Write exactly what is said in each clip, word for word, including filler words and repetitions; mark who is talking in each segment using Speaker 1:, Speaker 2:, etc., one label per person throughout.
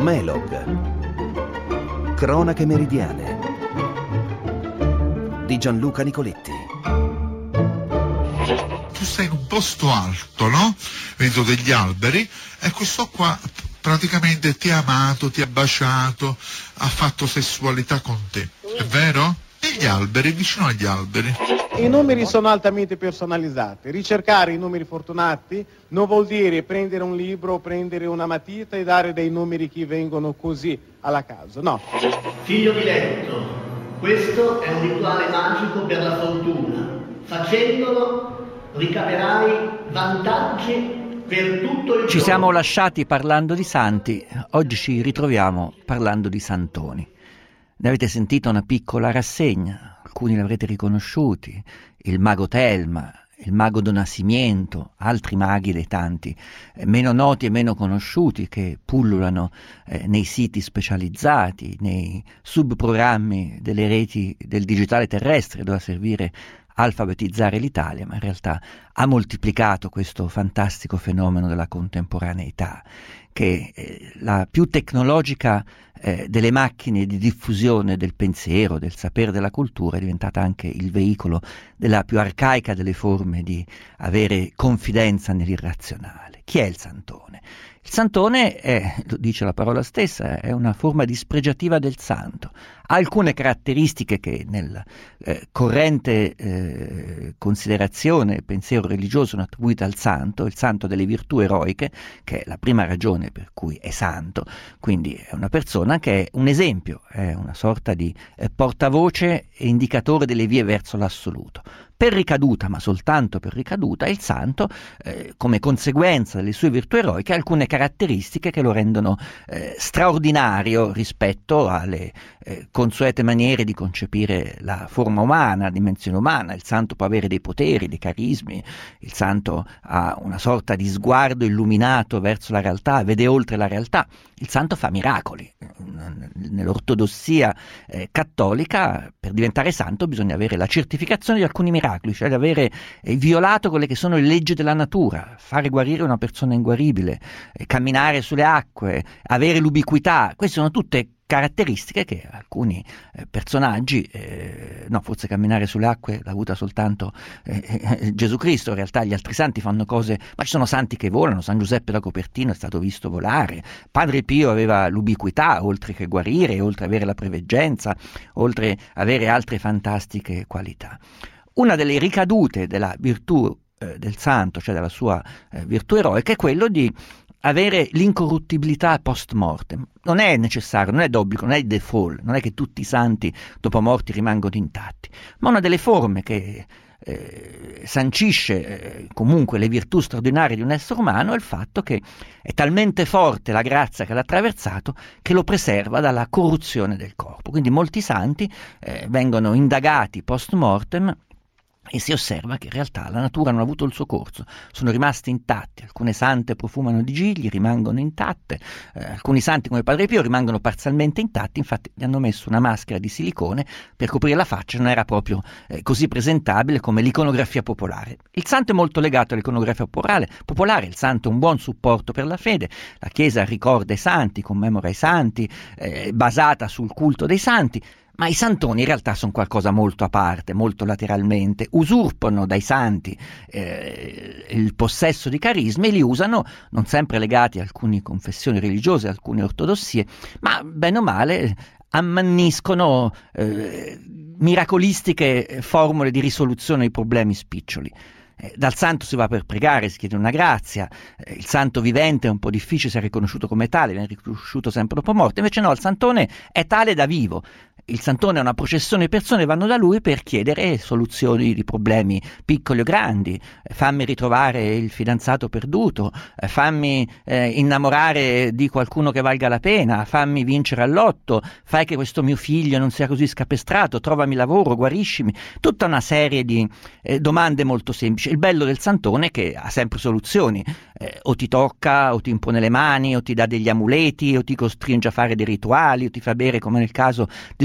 Speaker 1: Melog. Cronache meridiane di Gianluca Nicoletti.
Speaker 2: Tu sei in un posto alto, no? Vedo degli alberi e questo qua praticamente ti ha amato, ti ha baciato, ha fatto sessualità con te, è vero? E gli alberi, vicino agli alberi.
Speaker 3: I numeri sono altamente personalizzati. Ricercare i numeri fortunati non vuol dire prendere un libro, prendere una matita e dare dei numeri che vengono così alla caso, no.
Speaker 4: Figlio diletto, questo è un rituale magico per la fortuna. Facendolo ricaverai vantaggi per tutto il
Speaker 5: Ci
Speaker 4: giorno.
Speaker 5: siamo lasciati parlando di santi, oggi ci ritroviamo parlando di santoni. Ne avete sentito una piccola rassegna, alcuni li avrete riconosciuti, il mago Telma, il mago Don Nascimento, altri maghi dei tanti, eh, meno noti e meno conosciuti che pullulano eh, nei siti specializzati, nei subprogrammi delle reti del digitale terrestre, dove servire alfabetizzare l'Italia, ma in realtà ha moltiplicato questo fantastico fenomeno della contemporaneità, che è la più tecnologica eh, delle macchine di diffusione del pensiero, del sapere, della cultura, è diventata anche il veicolo della più arcaica delle forme di avere confidenza nell'irrazionale. Chi è il santone? Il santone è, lo dice la parola stessa, è una forma dispregiativa del santo. Ha alcune caratteristiche che nel eh, corrente eh, considerazione, pensiero religioso sono attribuite al santo, il santo delle virtù eroiche, che è la prima ragione per cui è santo, quindi è una persona che è un esempio, è una sorta di eh, portavoce e indicatore delle vie verso l'assoluto. Per ricaduta, ma soltanto per ricaduta, il santo, eh, come conseguenza delle sue virtù eroiche, ha alcune caratteristiche che lo rendono eh, straordinario rispetto alle eh, consuete maniere di concepire la forma umana, la dimensione umana. Il santo può avere dei poteri, dei carismi, il santo ha una sorta di sguardo illuminato verso la realtà, vede oltre la realtà. Il santo fa miracoli. Nell'ortodossia eh, cattolica, per diventare santo bisogna avere la certificazione di alcuni miracoli, cioè di avere eh, violato quelle che sono le leggi della natura, fare guarire una persona inguaribile, eh, camminare sulle acque, avere l'ubiquità. Queste sono tutte caratteristiche che alcuni eh, personaggi, eh, no, forse camminare sulle acque l'ha avuta soltanto eh, eh, Gesù Cristo, in realtà gli altri santi fanno cose, ma ci sono santi che volano. San Giuseppe da Copertino è stato visto volare, Padre Pio aveva l'ubiquità, oltre che guarire, oltre avere la preveggenza, oltre avere altre fantastiche qualità. Una delle ricadute della virtù eh, del santo, cioè della sua eh, virtù eroica, è quello di avere l'incorruttibilità post mortem. Non è necessario, non è d'obbligo, non è il default, non è che tutti i santi dopo morti rimangono intatti, ma una delle forme che eh, sancisce eh, comunque le virtù straordinarie di un essere umano è il fatto che è talmente forte la grazia che l'ha attraversato che lo preserva dalla corruzione del corpo. Quindi molti santi eh, vengono indagati post mortem e si osserva che in realtà la natura non ha avuto il suo corso, sono rimasti intatti. Alcune sante profumano di gigli, rimangono intatte, eh, alcuni santi come Padre Pio rimangono parzialmente intatti, infatti gli hanno messo una maschera di silicone per coprire la faccia, non era proprio eh, così presentabile come l'iconografia popolare. Il santo è molto legato all'iconografia popolare, popolare, il santo è un buon supporto per la fede, la Chiesa ricorda i santi, commemora i santi, eh, basata sul culto dei santi. Ma i santoni in realtà sono qualcosa molto a parte, molto lateralmente, usurpano dai santi eh, il possesso di carismi e li usano, non sempre legati a alcune confessioni religiose, a alcune ortodossie, ma bene o male ammanniscono eh, miracolistiche formule di risoluzione dei problemi spiccioli. Eh, dal santo si va per pregare, si chiede una grazia, eh, il santo vivente è un po' difficile, si è riconosciuto come tale, viene riconosciuto sempre dopo morte, invece no, il santone è tale da vivo. Il santone è una processione di persone che vanno da lui per chiedere soluzioni di problemi piccoli o grandi. Fammi ritrovare il fidanzato perduto, fammi eh, innamorare di qualcuno che valga la pena, fammi vincere al lotto, fai che questo mio figlio non sia così scapestrato, trovami lavoro, guariscimi. Tutta una serie di eh, domande molto semplici. Il bello del santone è che ha sempre soluzioni, eh, o ti tocca, o ti impone le mani, o ti dà degli amuleti, o ti costringe a fare dei rituali, o ti fa bere, come nel caso di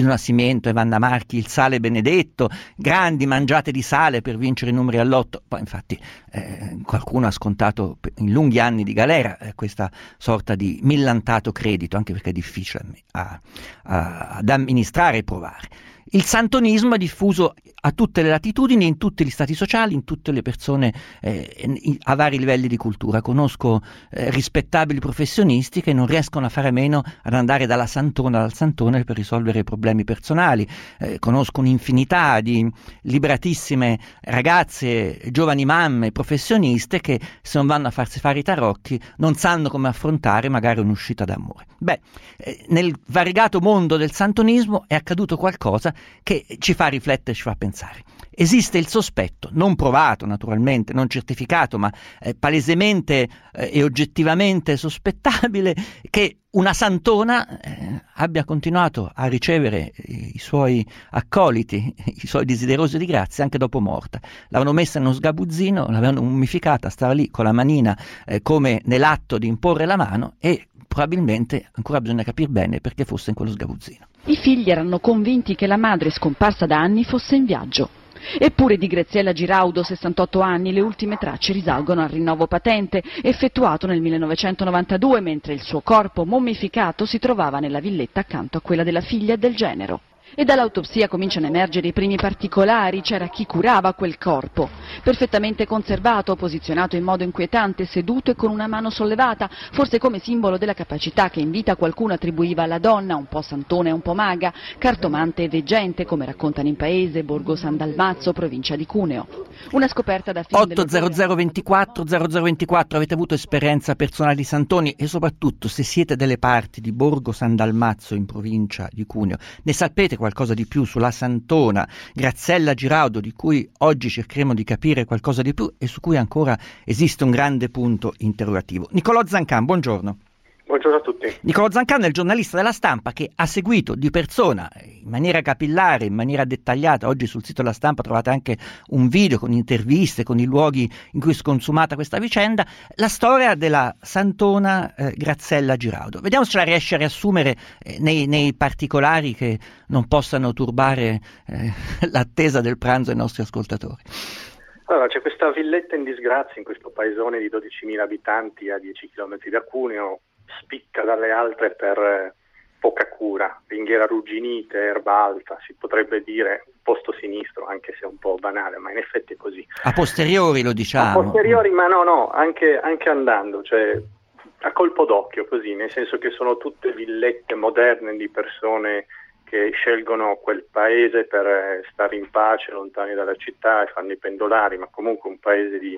Speaker 5: Gino Nascimento e Vanna Marchi, il sale benedetto, grandi mangiate di sale per vincere i numeri all'otto. Poi infatti eh, qualcuno ha scontato in lunghi anni di galera eh, questa sorta di millantato credito, anche perché è difficile a, a, ad amministrare e provare. Il santonismo è diffuso a tutte le latitudini, in tutti gli stati sociali, in tutte le persone eh, a vari livelli di cultura. Conosco eh, rispettabili professionisti che non riescono a fare a meno ad andare dalla santona al santone per risolvere problemi personali. Eh, conosco un'infinità di liberatissime ragazze, giovani mamme, professioniste che se non vanno a farsi fare i tarocchi non sanno come affrontare magari un'uscita d'amore. Beh, eh, nel variegato mondo del santonismo è accaduto qualcosa che ci fa riflettere, ci fa pensare. Esiste il sospetto, non provato naturalmente, non certificato, ma eh, palesemente eh, e oggettivamente sospettabile, che una santona eh, abbia continuato a ricevere i, i suoi accoliti, i suoi desiderosi di grazia anche dopo morta. L'avevano messa in uno sgabuzzino, l'avevano mummificata, stava lì con la manina eh, come nell'atto di imporre la mano, e probabilmente ancora bisogna capire bene perché fosse in quello sgabuzzino.
Speaker 6: I figli erano convinti che la madre, scomparsa da anni, fosse in viaggio. Eppure di Graziella Giraudo, sessantotto anni, le ultime tracce risalgono al rinnovo patente effettuato nel millenovecentonovantadue, mentre il suo corpo mummificato si trovava nella villetta accanto a quella della figlia e del genero. E dall'autopsia cominciano a emergere i primi particolari. C'era chi curava quel corpo, perfettamente conservato, posizionato in modo inquietante, seduto e con una mano sollevata, forse come simbolo della capacità che in vita qualcuno attribuiva alla donna, un po' santona e un po' maga, cartomante e veggente, come raccontano in paese, Borgo San Dalmazzo, provincia di Cuneo. Una scoperta da fine
Speaker 5: otto zero zero ventiquattro zero zero ventiquattro. Avete avuto esperienza personale di santoni? E soprattutto, se siete delle parti di Borgo San Dalmazzo in provincia di Cuneo, ne sapete qualcosa di più sulla santona Graziella Giraudo, di cui oggi cercheremo di capire qualcosa di più e su cui ancora esiste un grande punto interrogativo. Nicolò Zancan, buongiorno.
Speaker 7: Buongiorno a tutti.
Speaker 5: Nicolò Zancan è il giornalista della Stampa che ha seguito di persona, in maniera capillare, in maniera dettagliata. Oggi sul sito della Stampa trovate anche un video con interviste, con i luoghi in cui si è consumata questa vicenda, la storia della santona eh, Graziella Giraudo. Vediamo se ce la riesce a riassumere eh, nei, nei particolari che non possano turbare eh, l'attesa del pranzo ai nostri ascoltatori.
Speaker 7: Allora, c'è questa villetta in disgrazia in questo paesone di dodicimila abitanti a dieci chilometri da Cuneo, spicca dalle altre per eh, poca cura, ringhiera arrugginite, erba alta, si potrebbe dire posto sinistro, anche se è un po' banale, ma in effetti è così.
Speaker 5: A posteriori lo diciamo.
Speaker 7: A posteriori, ma no, no, anche, anche andando, cioè a colpo d'occhio così, nel senso che sono tutte villette moderne di persone che scelgono quel paese per eh, stare in pace, lontani dalla città, e fanno i pendolari, ma comunque un paese di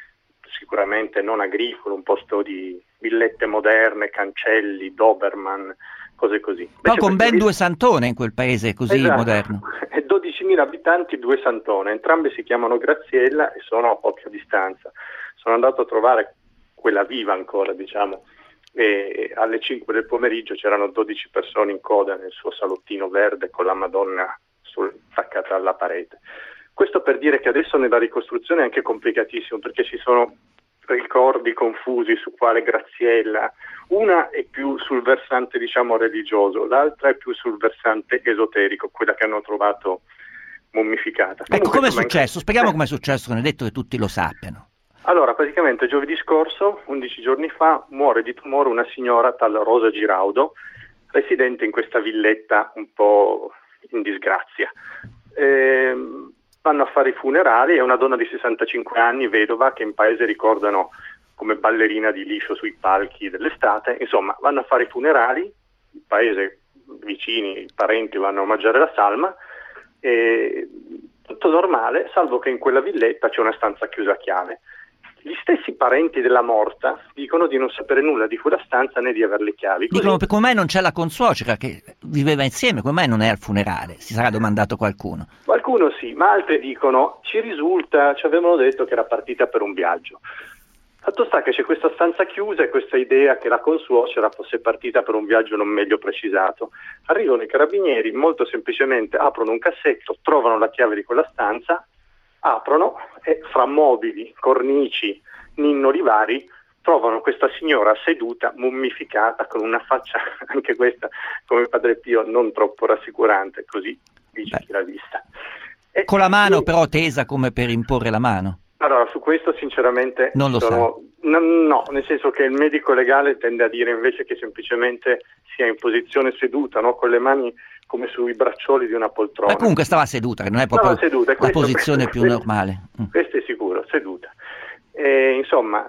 Speaker 7: sicuramente non agricolo, un posto di villette moderne, cancelli, Doberman, cose così.
Speaker 5: Poi con ben due santone in quel paese così
Speaker 7: esatto,
Speaker 5: moderno.
Speaker 7: E dodicimila abitanti, due santone, entrambe si chiamano Graziella e sono a poca distanza. Sono andato a trovare quella viva ancora, diciamo, e alle cinque del pomeriggio c'erano dodici persone in coda nel suo salottino verde con la Madonna sul, attaccata alla parete. Questo per dire che adesso nella ricostruzione è anche complicatissimo, perché ci sono ricordi confusi su quale Graziella. Una è più sul versante, diciamo, religioso, l'altra è più sul versante esoterico, quella che hanno trovato mummificata.
Speaker 5: Ecco,
Speaker 7: come
Speaker 5: è successo? Spieghiamo eh. com'è successo, non è detto che tutti lo sappiano.
Speaker 7: Allora, praticamente giovedì scorso, undici giorni fa, muore di tumore una signora tal Rosa Giraudo, residente in questa villetta un po' in disgrazia. Ehm, vanno a fare i funerali, è una donna di sessantacinque anni, vedova, che in paese ricordano come ballerina di liscio sui palchi dell'estate. Insomma, vanno a fare i funerali, il paese vicini, i parenti vanno a mangiare la salma, e tutto normale, salvo che in quella villetta c'è una stanza chiusa a chiave. Gli stessi parenti della morta dicono di non sapere nulla di quella stanza né di avere le chiavi. Così...
Speaker 5: Dicono, come mai non c'è la consuocera che viveva insieme, come mai non è al funerale? Si sarà domandato qualcuno.
Speaker 7: Qualcuno sì, ma altri dicono, ci risulta, ci avevano detto che era partita per un viaggio. Fatto sta che c'è questa stanza chiusa e questa idea che la consuocera fosse partita per un viaggio non meglio precisato. Arrivano i carabinieri, molto semplicemente aprono un cassetto, trovano la chiave di quella stanza, aprono e fra mobili, cornici, ninnoli vari trovano questa signora seduta, mummificata, con una faccia, anche questa, come Padre Pio, non troppo rassicurante, così dice Beh. chi l'ha vista. E
Speaker 5: con la mano
Speaker 7: io...
Speaker 5: però tesa come per imporre la mano.
Speaker 7: Allora, su questo sinceramente
Speaker 5: non lo
Speaker 7: sono... no, no, nel senso che il medico legale tende a dire invece che semplicemente sia in posizione seduta, no? Con le mani come sui braccioli di una poltrona.
Speaker 5: Ma comunque stava seduta, che non è proprio
Speaker 7: seduta,
Speaker 5: la
Speaker 7: questo,
Speaker 5: posizione
Speaker 7: questo,
Speaker 5: più normale.
Speaker 7: Questo è sicuro, seduta. E, insomma,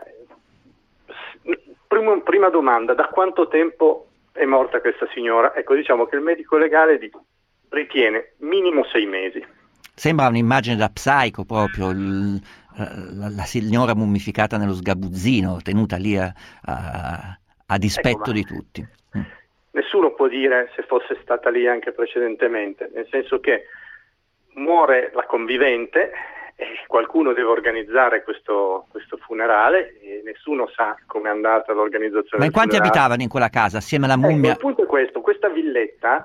Speaker 7: prima, prima domanda, da quanto tempo è morta questa signora? Ecco, diciamo che il medico legale ritiene minimo sei mesi.
Speaker 5: Sembra un'immagine da Psycho proprio, il, la, la signora mummificata nello sgabuzzino, tenuta lì a, a, a dispetto ecco, di tutti. Mm.
Speaker 7: Nessuno può dire se fosse stata lì anche precedentemente, nel senso che muore la convivente e qualcuno deve organizzare questo, questo funerale e nessuno sa come è andata l'organizzazione.
Speaker 5: Ma in quanti
Speaker 7: funerale.
Speaker 5: abitavano in quella casa assieme alla mummia?
Speaker 7: Ecco, il punto è questo, questa villetta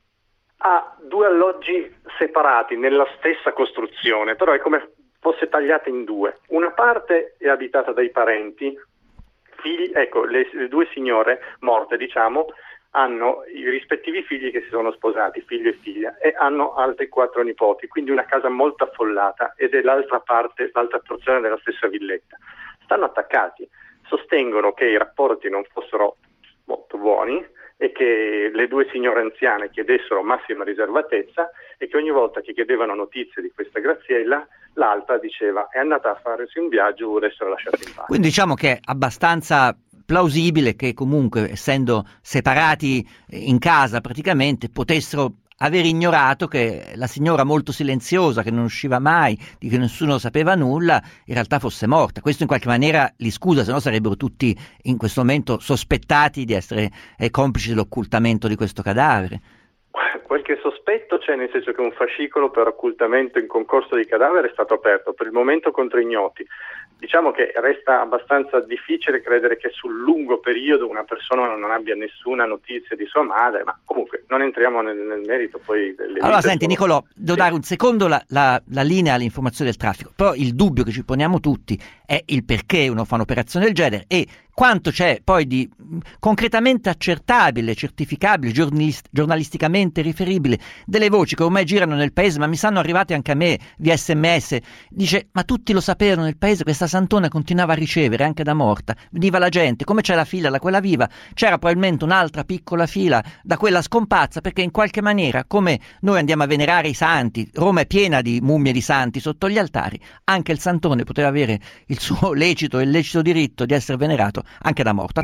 Speaker 7: ha due alloggi separati nella stessa costruzione, però è come fosse tagliata in due. Una parte è abitata dai parenti, figli, ecco, le, le due signore morte, diciamo, hanno i rispettivi figli che si sono sposati, figlio e figlia, e hanno altri quattro nipoti, quindi una casa molto affollata, ed è l'altra parte, l'altra porzione della stessa villetta. Stanno attaccati, sostengono che i rapporti non fossero molto buoni, e che le due signore anziane chiedessero massima riservatezza e che ogni volta che chiedevano notizie di questa Graziella, l'altra diceva è andata a farsi un viaggio, vuole essere lasciata in pace.
Speaker 5: Quindi diciamo che è abbastanza plausibile che comunque, essendo separati in casa praticamente, potessero aver ignorato che la signora molto silenziosa, che non usciva mai, di cui nessuno sapeva nulla, in realtà fosse morta. Questo in qualche maniera li scusa, se no sarebbero tutti in questo momento sospettati di essere eh, complici dell'occultamento di questo cadavere.
Speaker 7: Qualche sospetto c'è, nel senso che un fascicolo per occultamento in concorso di cadavere è stato aperto, per il momento contro ignoti. Diciamo che resta abbastanza difficile credere che sul lungo periodo una persona non abbia nessuna notizia di sua madre, ma comunque non entriamo nel, nel merito poi delle
Speaker 5: Allora senti
Speaker 7: sono...
Speaker 5: Nicolò, devo
Speaker 7: sì.
Speaker 5: dare un secondo la, la, la linea all'informazione del traffico, però il dubbio che ci poniamo tutti è il perché uno fa un'operazione del genere e quanto c'è poi di concretamente accertabile, certificabile, giornalist- giornalisticamente riferibile delle voci che ormai girano nel paese, ma mi sono arrivate anche a me via sms, dice ma tutti lo sapevano nel paese, questa Santona continuava a ricevere anche da morta, veniva la gente, come c'è la fila da quella viva, c'era probabilmente un'altra piccola fila da quella scomparsa, perché in qualche maniera, come noi andiamo a venerare i santi, Roma è piena di mummie di santi sotto gli altari, anche il Santone poteva avere il suo lecito e illecito diritto di essere venerato anche da morta.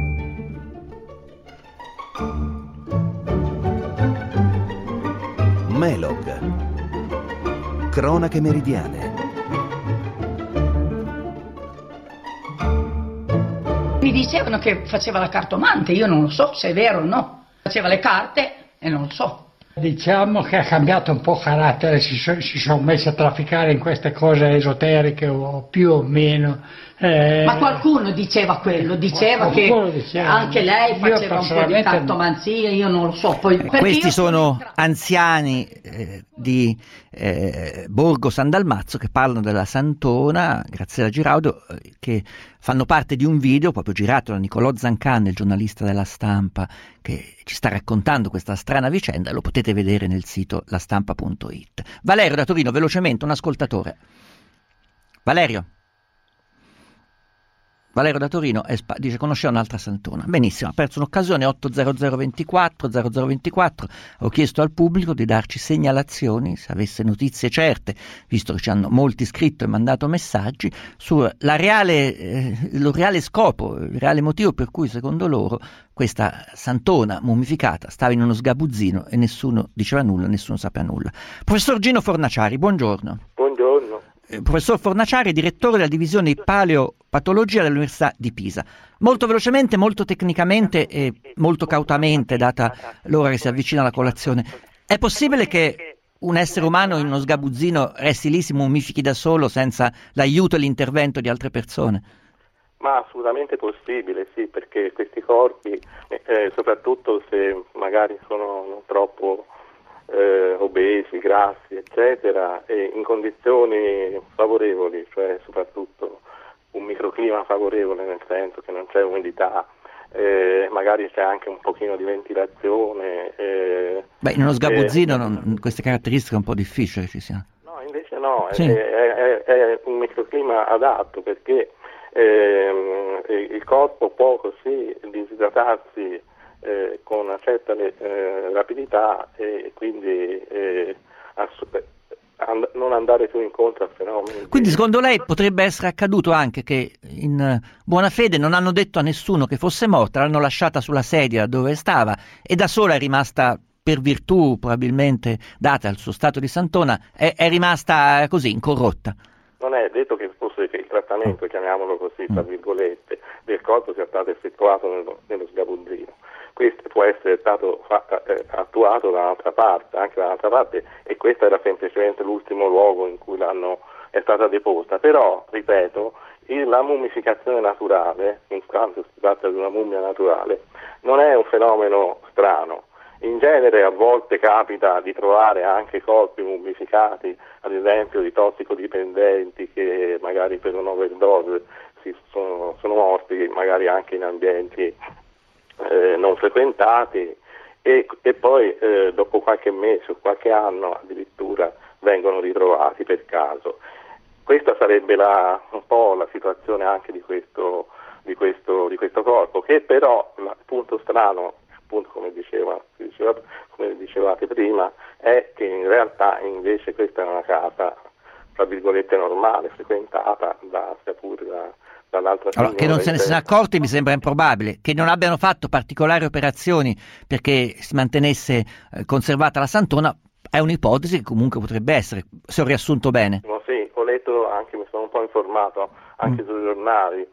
Speaker 1: Melog. Cronache meridiane.
Speaker 8: Mi dicevano che faceva la cartomante, io non lo so se è vero o no. Faceva le carte e non lo so.
Speaker 9: Diciamo che ha cambiato un po' carattere, si, so, si sono messi a trafficare in queste cose esoteriche o più o meno. Eh,
Speaker 8: Ma qualcuno diceva quello, diceva che diceva. Anche lei faceva un po' di cartomanzia, io non lo so. Poi,
Speaker 5: questi sono anziani eh, di eh, Borgo San Dalmazzo che parlano della Santona, Graziella Giraudo, eh, che fanno parte di un video proprio girato da Nicolò Zancan, il giornalista della Stampa, che ci sta raccontando questa strana vicenda, lo potete vedere nel sito lastampa punto it. Valerio da Torino, velocemente, un ascoltatore. Valerio. Valerio da Torino dice conosceva un'altra Santona. Benissimo, ha perso un'occasione. Otto zero zero ventiquattro zero zero ventiquattro. Ho chiesto al pubblico di darci segnalazioni, se avesse notizie certe, visto che ci hanno molti scritto e mandato messaggi, sul reale, eh, il reale scopo, il reale motivo per cui secondo loro questa Santona mummificata stava in uno sgabuzzino e nessuno diceva nulla, nessuno sapeva nulla. Professor Gino Fornaciari, buongiorno.
Speaker 10: Buongiorno.
Speaker 5: Eh, professor Fornaciari, direttore della divisione di paleopatologia dell'Università di Pisa. Molto velocemente, molto tecnicamente e molto cautamente, data l'ora che si avvicina alla colazione, è possibile che un essere umano in uno sgabuzzino resti lì, si mummifichi da solo senza l'aiuto e l'intervento di altre persone?
Speaker 10: Ma assolutamente possibile, sì, perché questi corpi, eh, soprattutto se magari sono non troppo eh, obesi, grassi, eccetera, e in condizioni favorevoli, cioè soprattutto un microclima favorevole, nel senso che non c'è umidità, eh, magari c'è anche un pochino di ventilazione. Eh,
Speaker 5: Beh, in uno sgabuzzino
Speaker 10: eh,
Speaker 5: non, queste caratteristiche è un po' difficile che ci siano.
Speaker 10: No, invece no,
Speaker 5: Sì.
Speaker 10: è, è, è un microclima adatto, perché ehm, il corpo può così disidratarsi eh, con una certa eh, rapidità e quindi eh, ass- and- non andare più incontro a fenomeni.
Speaker 5: Quindi secondo lei potrebbe essere accaduto anche che in eh, buona fede non hanno detto a nessuno che fosse morta, l'hanno lasciata sulla sedia dove stava e da sola è rimasta, per virtù probabilmente data al suo stato di santona, è, è rimasta così, incorrotta.
Speaker 10: Non è detto che fosse che il trattamento, chiamiamolo così, tra virgolette, del corpo sia stato effettuato nello, nello sgabuzzino. Questo può essere stato fa- eh, attuato da un'altra parte, anche da un'altra parte, e questo era semplicemente l'ultimo luogo in cui l'hanno, è stata deposta. Però, ripeto, il, la mummificazione naturale, in quanto si tratta di una mummia naturale, non è un fenomeno strano. In genere a volte capita di trovare anche corpi mummificati, ad esempio di tossicodipendenti che magari per un'overdose si sono, sono morti, magari anche in ambienti eh, non frequentati, e, e poi eh, dopo qualche mese o qualche anno addirittura vengono ritrovati per caso. Questa sarebbe la, un po' la situazione anche di questo, di questo, di questo corpo, che però il punto strano, appunto come diceva, diceva, come dicevate prima, è che in realtà invece questa è una casa, tra virgolette, normale, frequentata da, sia pure da, dall'altra
Speaker 5: allora, che non se ne siano accorti mi sembra improbabile, che non abbiano fatto particolari operazioni perché si mantenesse eh, conservata la santona, è un'ipotesi che comunque potrebbe essere, se ho riassunto bene.
Speaker 10: No, sì, ho letto anche, mi sono un po' informato anche mm. sui giornali,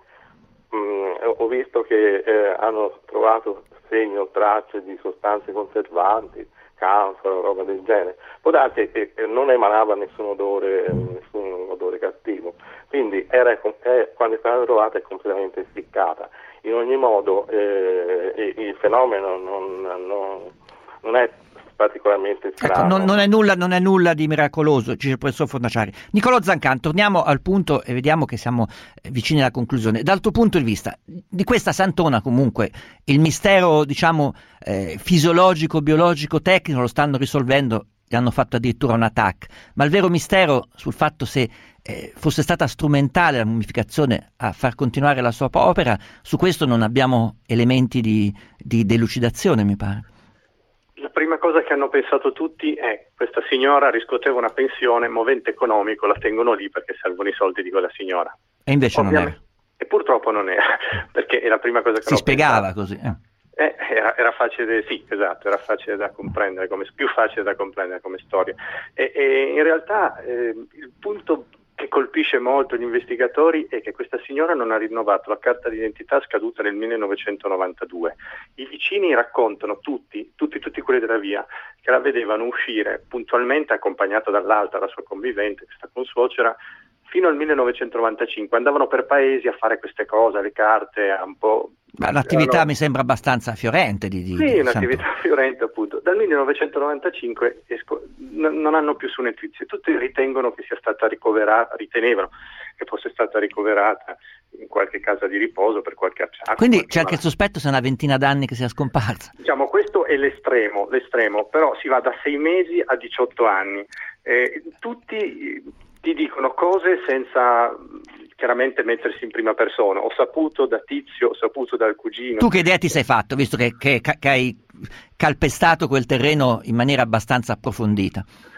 Speaker 10: mm, ho visto che eh, hanno trovato segni o tracce di sostanze conservanti, canfora, roba del genere. Può darsi che non emanava nessun odore, nessun odore cattivo, quindi era, è, quando è stata trovata è completamente essiccata. In ogni modo eh, il fenomeno non, non, non è particolarmente strano.
Speaker 5: Ecco, non, non, è nulla, non è nulla di miracoloso, dice il professor Fornaciari. Niccolò Zancan, torniamo al punto e vediamo che siamo vicini alla conclusione. Dal tuo punto di vista, di questa santona comunque, il mistero, diciamo, eh, fisiologico, biologico, tecnico lo stanno risolvendo, gli hanno fatto addirittura un attacco, ma il vero mistero sul fatto se eh, fosse stata strumentale la mummificazione a far continuare la sua opera, su questo non abbiamo elementi di, di delucidazione, mi pare.
Speaker 7: La prima cosa che hanno pensato tutti è: questa signora riscuoteva una pensione, movente economico, la tengono lì perché servono i soldi di quella signora.
Speaker 5: E invece
Speaker 7: Ovviamente,
Speaker 5: non è.
Speaker 7: E purtroppo non era, perché è la prima cosa che
Speaker 5: si spiegava pensato. Così. Eh.
Speaker 7: Eh, era, era facile, sì, esatto, era facile da comprendere, come, più facile da comprendere come storia. E, e in realtà eh, il punto che colpisce molto gli investigatori è che questa signora non ha rinnovato la carta d'identità scaduta nel millenovecentonovantadue. I vicini raccontano tutti, tutti, tutti quelli della via, che la vedevano uscire puntualmente accompagnata dall'altra, la sua convivente, questa consuocera, fino al millenovecentonovantacinque. Andavano per paesi a fare queste cose, le carte, a un po'...
Speaker 5: Ma l'attività erano... mi sembra abbastanza fiorente. Di, di,
Speaker 7: sì,
Speaker 5: di
Speaker 7: un'attività Santo. fiorente appunto. Dal millenovecentonovantacinque esco... n- non hanno più su notizie. Tutti ritengono che sia stata ricoverata, ritenevano che fosse stata ricoverata in qualche casa di riposo per qualche acciaio.
Speaker 5: Quindi c'è anche il sospetto se è una ventina d'anni che sia scomparsa.
Speaker 7: Diciamo, questo è l'estremo, l'estremo, però si va da sei mesi a diciotto anni. Eh, tutti ti dicono cose senza chiaramente mettersi in prima persona. Ho saputo da Tizio, ho saputo dal cugino.
Speaker 5: Tu che idea ti sei fatto, visto che, che, che hai calpestato quel terreno in maniera abbastanza approfondita?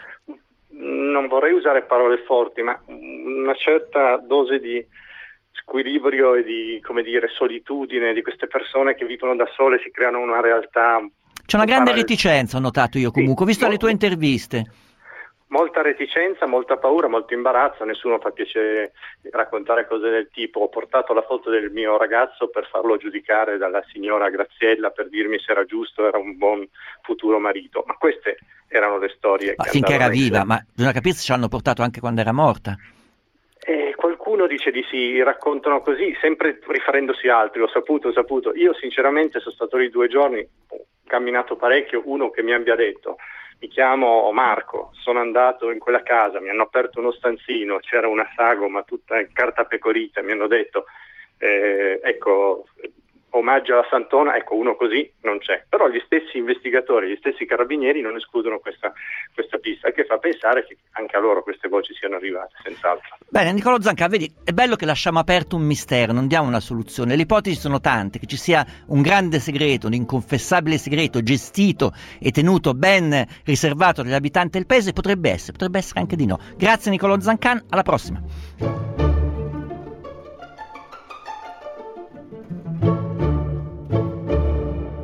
Speaker 7: Non vorrei usare parole forti, ma una certa dose di squilibrio e di, come dire, solitudine di queste persone che vivono da sole, si creano una realtà.
Speaker 5: C'è una grande reticenza, ho notato io comunque, ho visto le tue interviste.
Speaker 7: Molta reticenza, molta paura, molto imbarazzo, nessuno fa piacere raccontare cose del tipo: ho portato la foto del mio ragazzo per farlo giudicare dalla signora Graziella per dirmi se era giusto, era un buon futuro marito. Ma queste erano le storie.
Speaker 5: Ma
Speaker 7: che
Speaker 5: finché era viva,
Speaker 7: in...
Speaker 5: ma bisogna capire se ci hanno portato anche quando era morta.
Speaker 7: E qualcuno dice di sì, raccontano così, sempre riferendosi a altri, ho saputo, ho saputo. Io sinceramente sono stato lì due giorni, ho camminato parecchio, uno che mi abbia detto: mi chiamo Marco, sono andato in quella casa, mi hanno aperto uno stanzino, c'era una sagoma tutta in carta pecorita, mi hanno detto eh, ecco, omaggio alla Santona, ecco, uno così non c'è. Però gli stessi investigatori, gli stessi carabinieri non escludono questa, questa pista, che fa pensare che anche a loro queste voci siano arrivate, senz'altro.
Speaker 5: Bene, Niccolò Zancan, vedi, è bello che lasciamo aperto un mistero, non diamo una soluzione. Le ipotesi sono tante, che ci sia un grande segreto, un inconfessabile segreto gestito e tenuto ben riservato dagli abitanti del paese, potrebbe essere, potrebbe essere anche di no. Grazie Niccolò Zancan, alla prossima.